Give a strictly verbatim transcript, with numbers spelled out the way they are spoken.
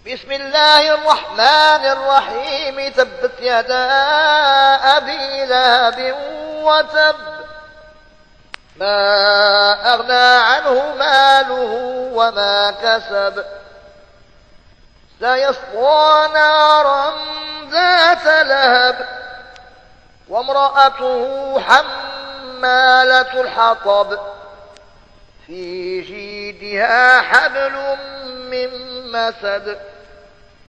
بسم الله الرحمن الرحيم. تبت يدا أبي لهب وتب، ما أغنى عنه ماله وما كسب، سيصلى نارا ذات لهب، وامرأته حمالة الحطب، في جيدها حبل من مسد.